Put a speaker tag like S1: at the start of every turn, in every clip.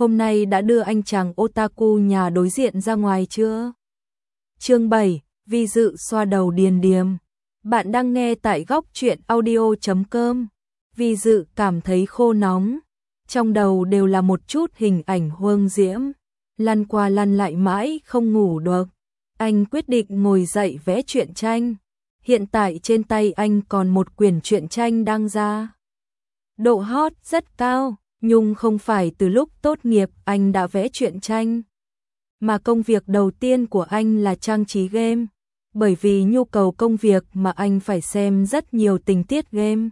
S1: hôm nay đã đưa anh chàng otaku nhà đối diện ra ngoài chưa? Chương 7, Vi Dự xoa đầu Điền Điềm. Bạn đang nghe tại góc truyện audio.com. Vi Dự cảm thấy khô nóng, trong đầu đều là một chút hình ảnh huông diễm, lăn qua lăn lại mãi không ngủ được. Anh quyết định ngồi dậy vẽ truyện tranh. Hiện tại trên tay anh còn một quyển truyện tranh đang ra. Độ hot rất cao, nhưng không phải từ lúc tốt nghiệp anh đã vẽ truyện tranh, mà công việc đầu tiên của anh là trang trí game, bởi vì nhu cầu công việc mà anh phải xem rất nhiều tình tiết game.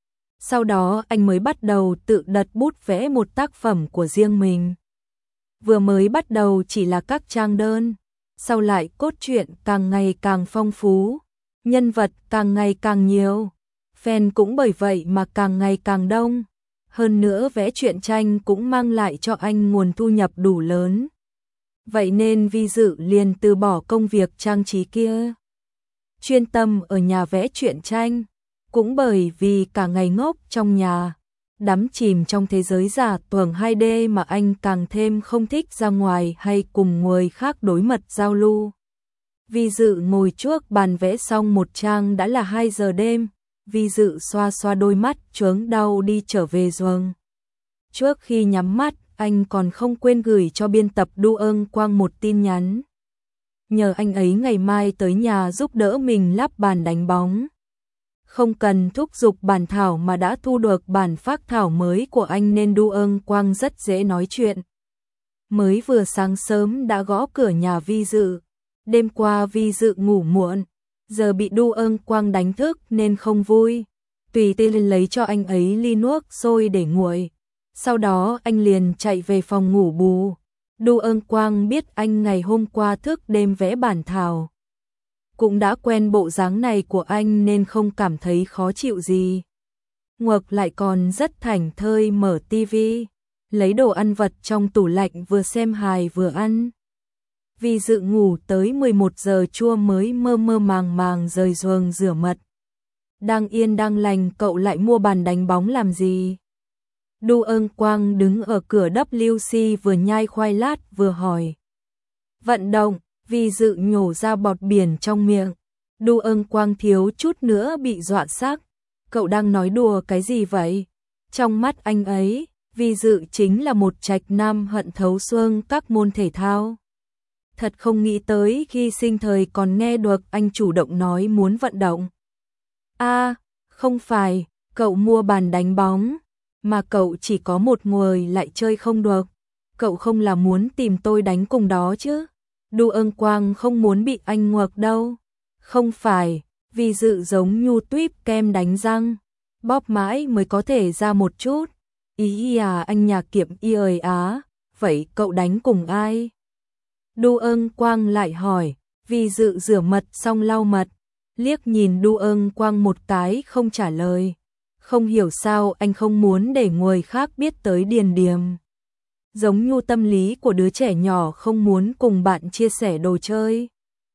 S1: Sau đó anh mới bắt đầu tự đặt bút vẽ một tác phẩm của riêng mình. Vừa mới bắt đầu chỉ là các trang đơn, sau lại cốt truyện càng ngày càng phong phú, nhân vật càng ngày càng nhiều, fan cũng bởi vậy mà càng ngày càng đông. Hơn nữa vẽ truyện tranh cũng mang lại cho anh nguồn thu nhập đủ lớn. Vậy nên Vi Dự liền từ bỏ công việc trang trí kia, chuyên tâm ở nhà vẽ truyện tranh. Cũng bởi vì cả ngày ngốc trong nhà, đắm chìm trong thế giới giả tưởng 2D mà anh càng thêm không thích ra ngoài hay cùng người khác đối mật giao lưu. Vi Dự ngồi trước bàn vẽ xong một trang đã là 2 giờ đêm. Vi Dự xoa xoa đôi mắt chướng đau đi trở về giường. Trước khi nhắm mắt, anh còn không quên gửi cho biên tập Du Ân Quang một tin nhắn, nhờ anh ấy ngày mai tới nhà giúp đỡ mình lắp bàn đánh bóng. Không cần thúc giục bản thảo mà đã thu được bản phác thảo mới của anh nên Du Ân Quang rất dễ nói chuyện. Mới vừa sáng sớm đã gõ cửa nhà Vi Dự. Đêm qua Vi Dự ngủ muộn, giờ bị Du Ân Quang đánh thức nên không vui. Tùy tiện lấy cho anh ấy ly nước sôi để nguội. Sau đó anh liền chạy về phòng ngủ bù. Du Ân Quang biết anh ngày hôm qua thức đêm vẽ bản thảo, cũng đã quen bộ dáng này của anh nên không cảm thấy khó chịu gì. Ngược lại còn rất thảnh thơi mở tivi, lấy đồ ăn vặt trong tủ lạnh vừa xem hài vừa ăn. Vi Dự ngủ tới 11 giờ trưa mới mơ mơ màng màng rời giường rửa mặt. Đang yên đang lành cậu lại mua bàn đánh bóng làm gì? Du Ân Quang đứng ở cửa WC vừa nhai khoai lát vừa hỏi. Vận động. Vi Dự nhổ ra bọt biển trong miệng. Du Ân Quang thiếu chút nữa bị dọa xác. Cậu đang nói đùa cái gì vậy? Trong mắt anh ấy, Vi Dự chính là một trạch nam hận thấu xương các môn thể thao. Thật không nghĩ tới khi sinh thời còn nghe được anh chủ động nói muốn vận động. Không phải, cậu mua bàn đánh bóng, mà cậu chỉ có một người lại chơi không được. Cậu không là muốn tìm tôi đánh cùng đó chứ? Du Ân Quang không muốn bị anh nguộc đâu. Không phải, Vi Dự giống nhu tuyếp kem đánh răng, bóp mãi mới có thể ra một chút. Ý à, anh nhà kiểm y ơi á, vậy cậu đánh cùng ai? Du Ân Quang lại hỏi. Vi Dự rửa mặt xong lau mặt, liếc nhìn Du Ân Quang một cái không trả lời. Không hiểu sao anh không muốn để người khác biết tới Điền Điềm. Giống như tâm lý của đứa trẻ nhỏ không muốn cùng bạn chia sẻ đồ chơi.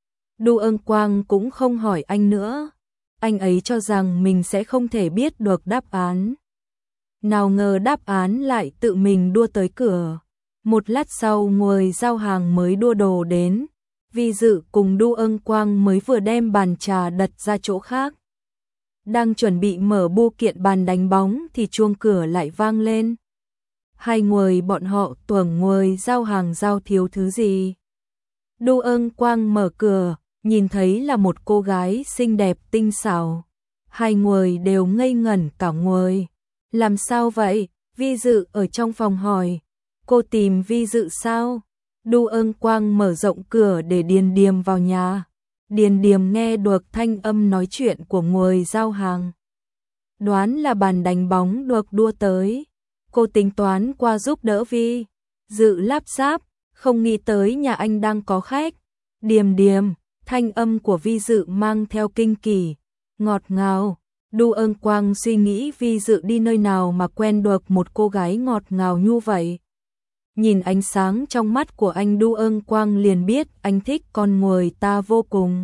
S1: Du Ân Quang cũng không hỏi anh nữa. Anh ấy cho rằng mình sẽ không thể biết được đáp án. Nào ngờ đáp án lại tự mình đua tới cửa. Một lát sau người giao hàng mới đua đồ đến. Vi Dự cùng Du Ân Quang mới vừa đem bàn trà đặt ra chỗ khác. Đang chuẩn bị mở bưu kiện bàn đánh bóng thì chuông cửa lại vang lên. Hai người bọn họ tưởng người giao hàng giao thiếu thứ gì. Du Ân Quang mở cửa, nhìn thấy là một cô gái xinh đẹp tinh xảo. Hai người đều ngây ngẩn cả người. Làm sao vậy? Vi Dự ở trong phòng hỏi. Cô tìm Vi Dự sao? Du Ân Quang mở rộng cửa để Điền Điềm vào nhà. Điền Điềm nghe được thanh âm nói chuyện của người giao hàng, đoán là bàn đánh bóng được đua tới. Cô tính toán qua giúp đỡ Vi Dự lắp ráp, không nghĩ tới nhà anh đang có khách. Điềm Điềm, thanh âm của Vi Dự mang theo kinh kỳ, ngọt ngào. Du Ân Quang suy nghĩ Vi Dự đi nơi nào mà quen được một cô gái ngọt ngào như vậy. Nhìn ánh sáng trong mắt của anh, Du Ân Quang liền biết anh thích con người ta vô cùng.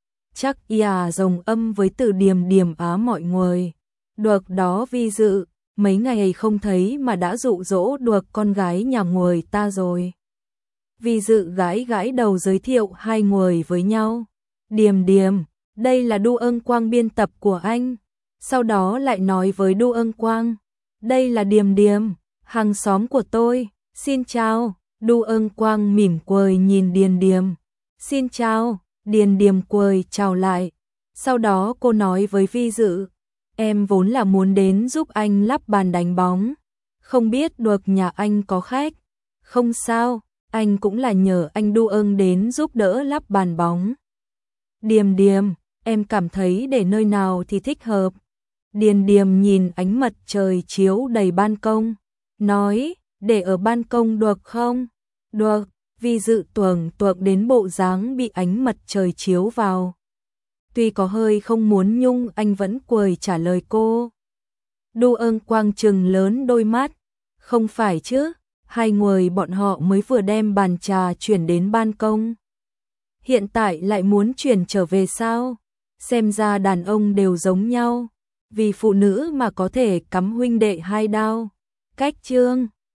S1: Chắc rồng âm với từ Điềm Điềm á mọi người. Được đó Vi Dự, mấy ngày không thấy mà đã dụ dỗ được con gái nhà người ta rồi. Vi Dự gãi gãi đầu giới thiệu hai người với nhau. Điềm Điềm, đây là Đu Ân Quang biên tập của anh. Sau đó lại nói với Đu Ân Quang, đây là Điềm Điềm, hàng xóm của tôi, xin chào. Đu Ân Quang mỉm cười nhìn Điềm Điềm, xin chào. Điềm Điềm cười chào lại. Sau đó cô nói với Vi Dự, em vốn là muốn đến giúp anh lắp bàn đánh bóng, không biết được nhà anh có khách. Không sao, anh cũng là nhờ anh Đu Ân đến giúp đỡ lắp bàn bóng. Điềm Điềm, em cảm thấy để nơi nào thì thích hợp. Điềm Điềm nhìn ánh mặt trời chiếu đầy ban công, nói, để ở ban công được không? Được. Vi Dự tưởng tượng đến bộ dáng bị ánh mặt trời chiếu vào. Tuy có hơi không muốn nhưng anh vẫn cười trả lời cô. Đu Ân Quang trừng lớn đôi mắt, không phải chứ, hai người bọn họ mới vừa đem bàn trà chuyển đến ban công. Hiện tại lại muốn chuyển trở về sao? Xem ra đàn ông đều giống nhau, vì phụ nữ mà có thể cắm huynh đệ hai đao. Cách chương